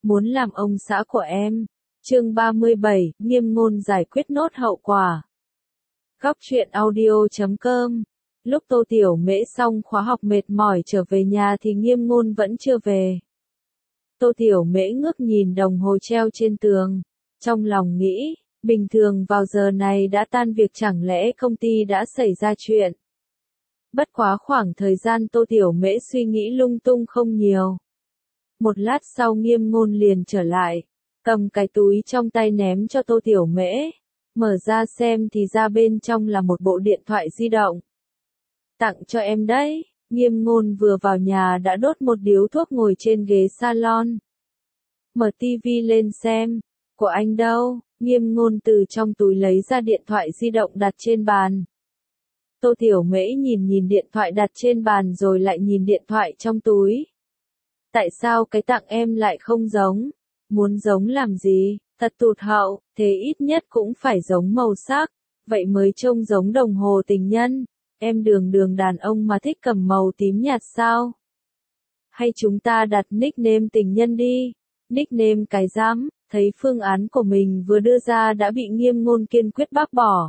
muốn làm ông xã của em. Chương 37, Nghiêm Ngôn giải quyết nốt hậu quả. Góc truyện audio.com. Lúc Tô Tiểu Mễ xong khóa học mệt mỏi trở về nhà thì Nghiêm Ngôn vẫn chưa về. Tô Tiểu Mễ ngước nhìn đồng hồ treo trên tường, trong lòng nghĩ, bình thường vào giờ này đã tan việc, chẳng lẽ công ty đã xảy ra chuyện. Bất quá khoảng thời gian Tô Tiểu Mễ suy nghĩ lung tung không nhiều. Một lát sau Nghiêm Ngôn liền trở lại, cầm cái túi trong tay ném cho Tô Tiểu Mễ. Mở ra xem thì ra bên trong là một bộ điện thoại di động. Tặng cho em đấy. Nghiêm Ngôn vừa vào nhà đã đốt một điếu thuốc ngồi trên ghế salon. Mở tivi lên xem. Của anh đâu? Nghiêm Ngôn từ trong túi lấy ra điện thoại di động đặt trên bàn. Tô Tiểu Mễ nhìn điện thoại đặt trên bàn rồi lại nhìn điện thoại trong túi. Tại sao cái tặng em lại không giống? Muốn giống làm gì? Thật tụt hậu, thế ít nhất cũng phải giống màu sắc, vậy mới trông giống đồng hồ tình nhân. Em đường đàn ông mà thích cầm màu tím nhạt sao? Hay chúng ta đặt nickname tình nhân đi? Nickname cái dám, thấy phương án của mình vừa đưa ra đã bị Nghiêm Ngôn kiên quyết bác bỏ.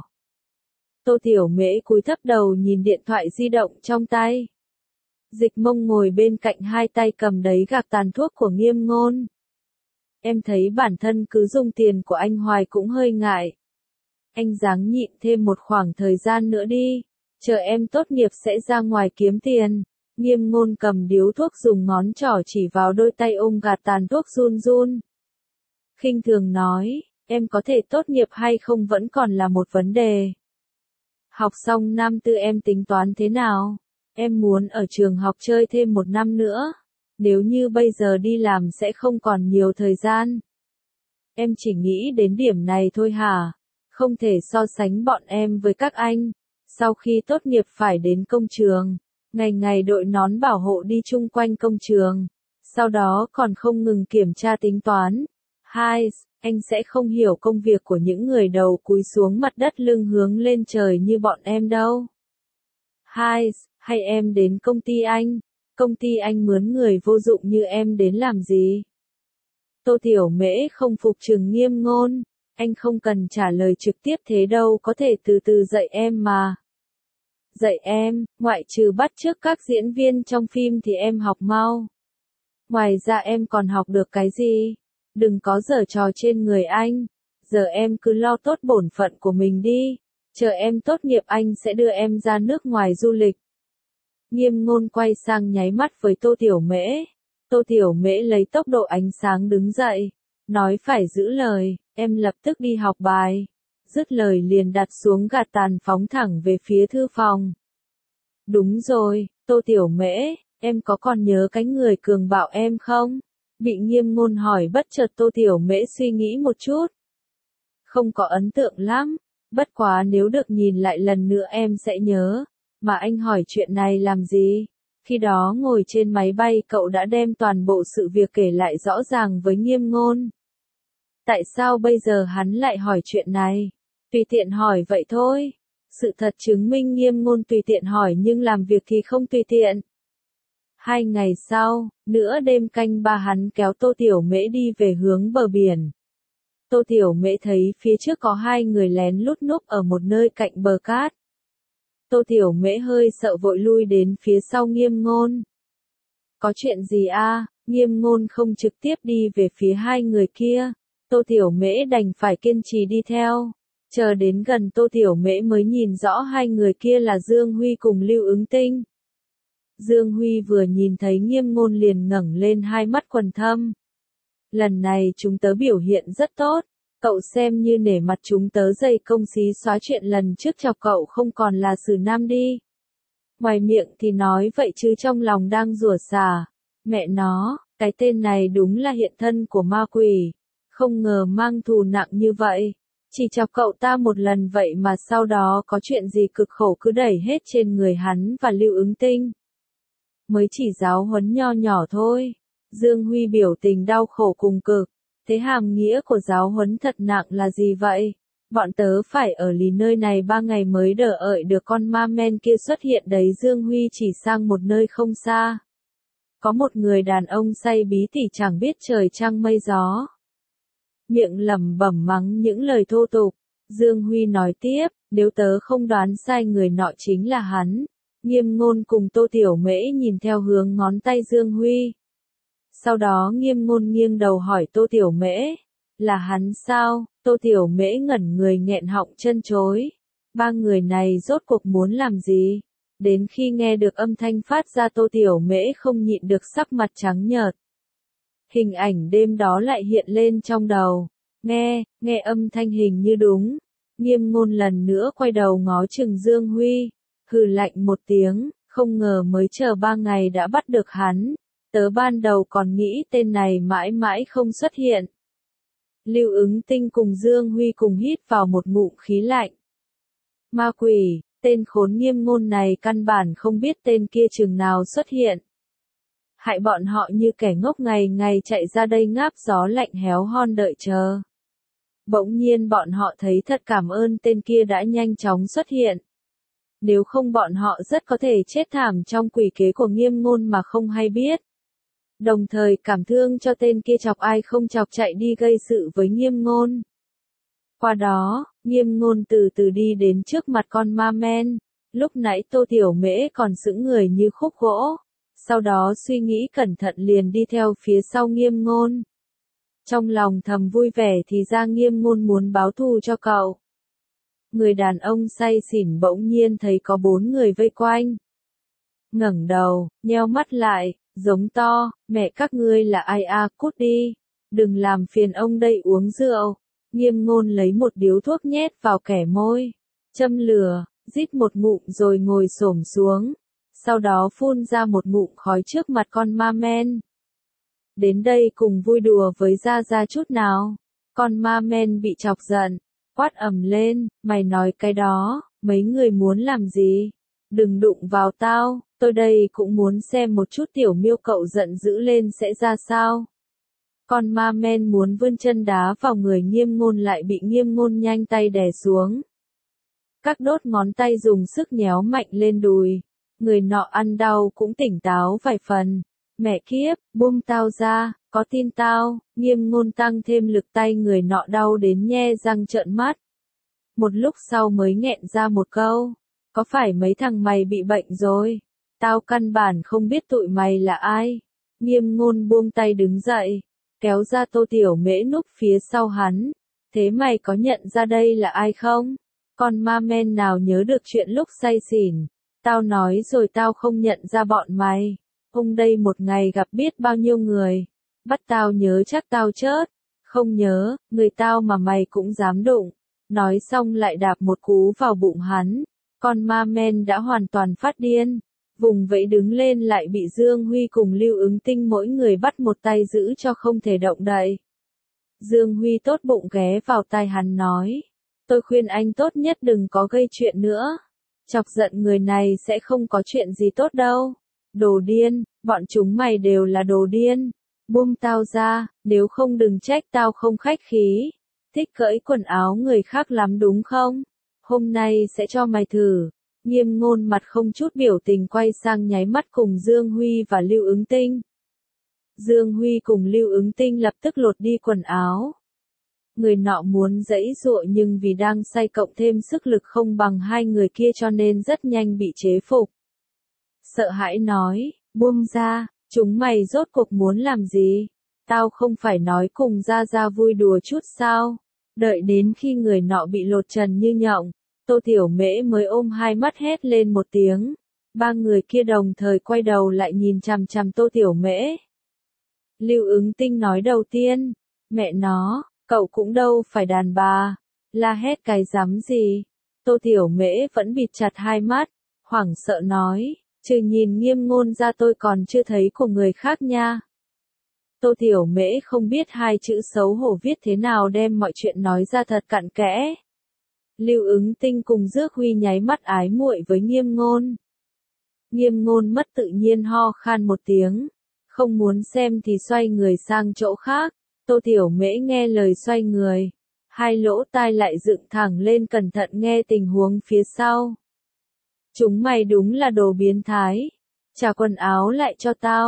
Tô Tiểu Mễ cúi thấp đầu nhìn điện thoại di động trong tay. Dịch Mông ngồi bên cạnh hai tay cầm đấy gạc tàn thuốc của Nghiêm Ngôn. Em thấy bản thân cứ dùng tiền của anh hoài cũng hơi ngại. Anh ráng nhịn thêm một khoảng thời gian nữa đi, chờ em tốt nghiệp sẽ ra ngoài kiếm tiền. Nghiêm Ngôn cầm điếu thuốc dùng ngón trỏ chỉ vào đôi tay ôm gạt tàn thuốc run run. Khinh thường nói, em có thể tốt nghiệp hay không vẫn còn là một vấn đề. Học xong năm tư em tính toán thế nào? Em muốn ở trường học chơi thêm một năm nữa. Nếu như bây giờ đi làm sẽ không còn nhiều thời gian. Em chỉ nghĩ đến điểm này thôi hả? Không thể so sánh bọn em với các anh. Sau khi tốt nghiệp phải đến công trường, ngày đội nón bảo hộ đi chung quanh công trường. Sau đó còn không ngừng kiểm tra tính toán. Hai, anh sẽ không hiểu công việc của những người đầu cúi xuống mặt đất lưng hướng lên trời như bọn em đâu. Hai, hay em đến công ty anh mướn người vô dụng như em đến làm gì? Tô Tiểu Mễ không phục trừng Nghiêm Ngôn, anh không cần trả lời trực tiếp thế đâu, có thể từ từ dạy em mà. Dạy em, ngoại trừ bắt chước các diễn viên trong phim thì em học mau. Ngoài ra em còn học được cái gì? Đừng có giở trò trên người anh, giờ em cứ lo tốt bổn phận của mình đi, chờ em tốt nghiệp anh sẽ đưa em ra nước ngoài du lịch. Nghiêm Ngôn quay sang nháy mắt với Tô Tiểu Mễ. Tô Tiểu Mễ lấy tốc độ ánh sáng đứng dậy, nói phải giữ lời, em lập tức đi học bài. Dứt lời liền đặt xuống gạt tàn phóng thẳng về phía thư phòng. Đúng rồi, Tô Tiểu Mễ, em có còn nhớ cái người cường bạo em không? Bị Nghiêm Ngôn hỏi bất chợt Tô Tiểu Mễ suy nghĩ một chút. Không có ấn tượng lắm, bất quá nếu được nhìn lại lần nữa em sẽ nhớ. Mà anh hỏi chuyện này làm gì? Khi đó ngồi trên máy bay cậu đã đem toàn bộ sự việc kể lại rõ ràng với Nghiêm Ngôn. Tại sao bây giờ hắn lại hỏi chuyện này? Tùy tiện hỏi vậy thôi. Sự thật chứng minh Nghiêm Ngôn tùy tiện hỏi nhưng làm việc thì không tùy tiện. 2 ngày sau, nửa đêm canh ba hắn kéo Tô Tiểu Mễ đi về hướng bờ biển. Tô Tiểu Mễ thấy phía trước có 2 người lén lút núp ở một nơi cạnh bờ cát. Tô Tiểu Mễ hơi sợ vội lui đến phía sau Nghiêm Ngôn. Có chuyện gì a? Nghiêm Ngôn không trực tiếp đi về phía 2 người kia. Tô Tiểu Mễ đành phải kiên trì đi theo. Chờ đến gần Tô Tiểu Mễ mới nhìn rõ 2 người kia là Dương Huy cùng Lưu Ứng Tinh. Dương Huy vừa nhìn thấy Nghiêm Ngôn liền ngẩng lên hai mắt quầng thâm. Lần này chúng tớ biểu hiện rất tốt. Cậu xem như nể mặt chúng tớ dày công xí xóa chuyện lần trước chọc cậu không còn là xử nam đi. Ngoài miệng thì nói vậy chứ trong lòng đang rủa xả. Mẹ nó, cái tên này đúng là hiện thân của ma quỷ. Không ngờ mang thù nặng như vậy. Chỉ chọc cậu ta một lần vậy mà sau đó có chuyện gì cực khổ cứ đẩy hết trên người hắn và Lưu Ứng Tinh. Mới chỉ giáo huấn nho nhỏ thôi. Dương Huy biểu tình đau khổ cùng cực. Thế hàm nghĩa của giáo huấn thật nặng là gì vậy? Bọn tớ phải ở lì nơi này 3 ngày mới đỡ ợi được con ma men kia xuất hiện đấy. Dương Huy chỉ sang một nơi không xa. Có một người đàn ông say bí tỉ chẳng biết trời trăng mây gió. Miệng lẩm bẩm mắng những lời thô tục. Dương Huy nói tiếp, nếu tớ không đoán sai người nọ chính là hắn. Nghiêm Ngôn cùng Tô Tiểu Mễ nhìn theo hướng ngón tay Dương Huy. Sau đó Nghiêm Ngôn nghiêng đầu hỏi Tô Tiểu Mễ, là hắn sao? Tô Tiểu Mễ ngẩn người nghẹn họng chân chối. Ba người này rốt cuộc muốn làm gì? Đến khi nghe được âm thanh phát ra Tô Tiểu Mễ không nhịn được sắc mặt trắng nhợt. Hình ảnh đêm đó lại hiện lên trong đầu. Nghe âm thanh hình như đúng. Nghiêm Ngôn lần nữa quay đầu ngó chừng Dương Huy. Hừ lạnh một tiếng, không ngờ mới chờ 3 ngày đã bắt được hắn. Tớ ban đầu còn nghĩ tên này mãi mãi không xuất hiện. Lưu Ứng Tinh cùng Dương Huy cùng hít vào một ngụm khí lạnh. Ma quỷ, tên khốn Nghiêm Ngôn này căn bản không biết tên kia chừng nào xuất hiện. Hại bọn họ như kẻ ngốc ngày ngày chạy ra đây ngáp gió lạnh héo hon đợi chờ. Bỗng nhiên bọn họ thấy thật cảm ơn tên kia đã nhanh chóng xuất hiện. Nếu không bọn họ rất có thể chết thảm trong quỷ kế của Nghiêm Ngôn mà không hay biết. Đồng thời cảm thương cho tên kia chọc ai không chọc chạy đi gây sự với Nghiêm Ngôn. Qua đó, Nghiêm Ngôn từ từ đi đến trước mặt con ma men. Lúc nãy Tô Tiểu Mễ còn sững người như khúc gỗ. Sau đó suy nghĩ cẩn thận liền đi theo phía sau Nghiêm Ngôn. Trong lòng thầm vui vẻ thì ra Nghiêm Ngôn muốn báo thù cho cậu. Người đàn ông say xỉn bỗng nhiên thấy có 4 người vây quanh. Ngẩng đầu, nheo mắt lại, giống to, mẹ các ngươi là ai à, cút đi. Đừng làm phiền ông đây uống rượu. Nghiêm Ngôn lấy một điếu thuốc nhét vào kẻ môi. Châm lửa, rít một ngụm rồi ngồi xổm xuống. Sau đó phun ra một ngụm khói trước mặt con ma men. Đến đây cùng vui đùa với Gia Gia chút nào. Con ma men bị chọc giận, quát ầm lên, mày nói cái đó, mấy người muốn làm gì? Đừng đụng vào tao, tôi đây cũng muốn xem một chút tiểu miêu cậu giận dữ lên sẽ ra sao. Con ma men muốn vươn chân đá vào người Nghiêm Ngôn lại bị Nghiêm Ngôn nhanh tay đè xuống. Các đốt ngón tay dùng sức nhéo mạnh lên đùi. Người nọ ăn đau cũng tỉnh táo vài phần. Mẹ kiếp, buông tao ra, có tin tao? Nghiêm Ngôn tăng thêm lực tay người nọ đau đến nhe răng trợn mắt. Một lúc sau mới nghẹn ra một câu. Có phải mấy thằng mày bị bệnh rồi? Tao căn bản không biết tụi mày là ai. Nghiêm Ngôn buông tay đứng dậy, kéo ra Tô Tiểu Mễ núp phía sau hắn. Thế mày có nhận ra đây là ai không? Con ma men nào nhớ được chuyện lúc say xỉn. Tao nói rồi tao không nhận ra bọn mày. Hôm đây một ngày gặp biết bao nhiêu người. Bắt tao nhớ chắc tao chết. Không nhớ, người tao mà mày cũng dám đụng. Nói xong lại đạp một cú vào bụng hắn. Con ma men đã hoàn toàn phát điên. Vùng vẫy đứng lên lại bị Dương Huy cùng Lưu Ứng Tinh mỗi người bắt một tay giữ cho không thể động đậy. Dương Huy tốt bụng ghé vào tai hắn nói. Tôi khuyên anh tốt nhất đừng có gây chuyện nữa. Chọc giận người này sẽ không có chuyện gì tốt đâu. Đồ điên, bọn chúng mày đều là đồ điên. Buông tao ra, nếu không đừng trách tao không khách khí. Thích cởi quần áo người khác lắm đúng không? Hôm nay sẽ cho mày thử. Nghiêm Ngôn mặt không chút biểu tình quay sang nháy mắt cùng Dương Huy và Lưu Ứng Tinh. Dương Huy cùng Lưu Ứng Tinh lập tức lột đi quần áo. Người nọ muốn giãy giụa nhưng vì đang say cộng thêm sức lực không bằng hai người kia cho nên rất nhanh bị chế phục. Sợ hãi nói, buông ra, chúng mày rốt cuộc muốn làm gì? Tao không phải nói cùng Gia Gia vui đùa chút sao? Đợi đến khi người nọ bị lột trần như nhộng, Tô Tiểu Mễ mới ôm hai mắt hét lên một tiếng. Ba người kia đồng thời quay đầu lại nhìn chằm chằm Tô Tiểu Mễ. Lưu Ứng Tinh nói đầu tiên, mẹ nó, cậu cũng đâu phải đàn bà, la hét cái rắm gì. Tô Tiểu Mễ vẫn bịt chặt hai mắt, hoảng sợ nói, trừ nhìn Nghiêm Ngôn ra tôi còn chưa thấy của người khác nha. Tô Tiểu Mễ không biết hai chữ xấu hổ viết thế nào đem mọi chuyện nói ra thật cặn kẽ. Lưu Ứng Tinh cùng Dước Huy nháy mắt ái muội với Nghiêm Ngôn. Nghiêm Ngôn mất tự nhiên ho khan một tiếng, không muốn xem thì xoay người sang chỗ khác. Tô Tiểu Mễ nghe lời xoay người, hai lỗ tai lại dựng thẳng lên cẩn thận nghe tình huống phía sau. Chúng mày đúng là đồ biến thái, trả quần áo lại cho tao.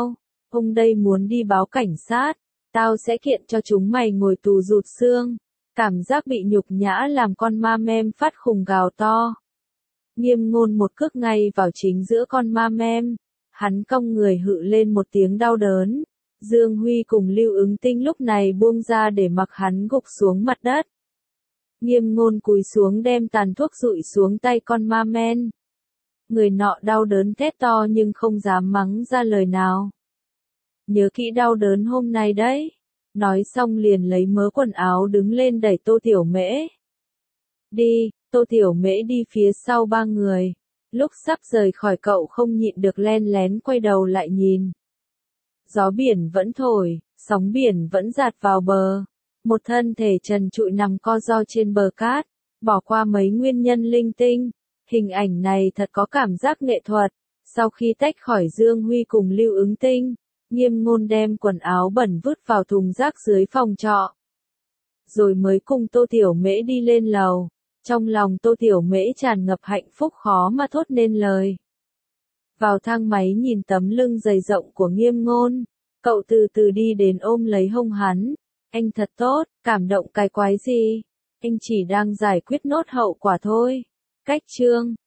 Ông đây muốn đi báo cảnh sát, tao sẽ kiện cho chúng mày ngồi tù rụt xương. Cảm giác bị nhục nhã làm con ma mem phát khùng gào to. Nghiêm Ngôn một cước ngay vào chính giữa con ma mem. Hắn cong người hự lên một tiếng đau đớn. Dương Huy cùng Lưu Ứng Tinh lúc này buông ra để mặc hắn gục xuống mặt đất. Nghiêm Ngôn cúi xuống đem tàn thuốc dụi xuống tay con ma men. Người nọ đau đớn thét to nhưng không dám mắng ra lời nào. Nhớ kỹ đau đớn hôm nay đấy. Nói xong liền lấy mớ quần áo đứng lên đẩy Tô Tiểu Mễ. Đi, Tô Tiểu Mễ đi phía sau ba người. Lúc sắp rời khỏi cậu không nhịn được len lén quay đầu lại nhìn. Gió biển vẫn thổi, sóng biển vẫn dạt vào bờ. Một thân thể trần trụi nằm co ro trên bờ cát, bỏ qua mấy nguyên nhân linh tinh. Hình ảnh này thật có cảm giác nghệ thuật. Sau khi tách khỏi Dương Huy cùng Lưu Ứng Tinh, Nghiêm Ngôn đem quần áo bẩn vứt vào thùng rác dưới phòng trọ. Rồi mới cùng Tô Tiểu Mễ đi lên lầu. Trong lòng Tô Tiểu Mễ tràn ngập hạnh phúc khó mà thốt nên lời. Vào thang máy nhìn tấm lưng dày rộng của Nghiêm Ngôn, cậu từ từ đi đến ôm lấy hông hắn. Anh thật tốt, cảm động cái quái gì? Anh chỉ đang giải quyết nốt hậu quả thôi. Cách chương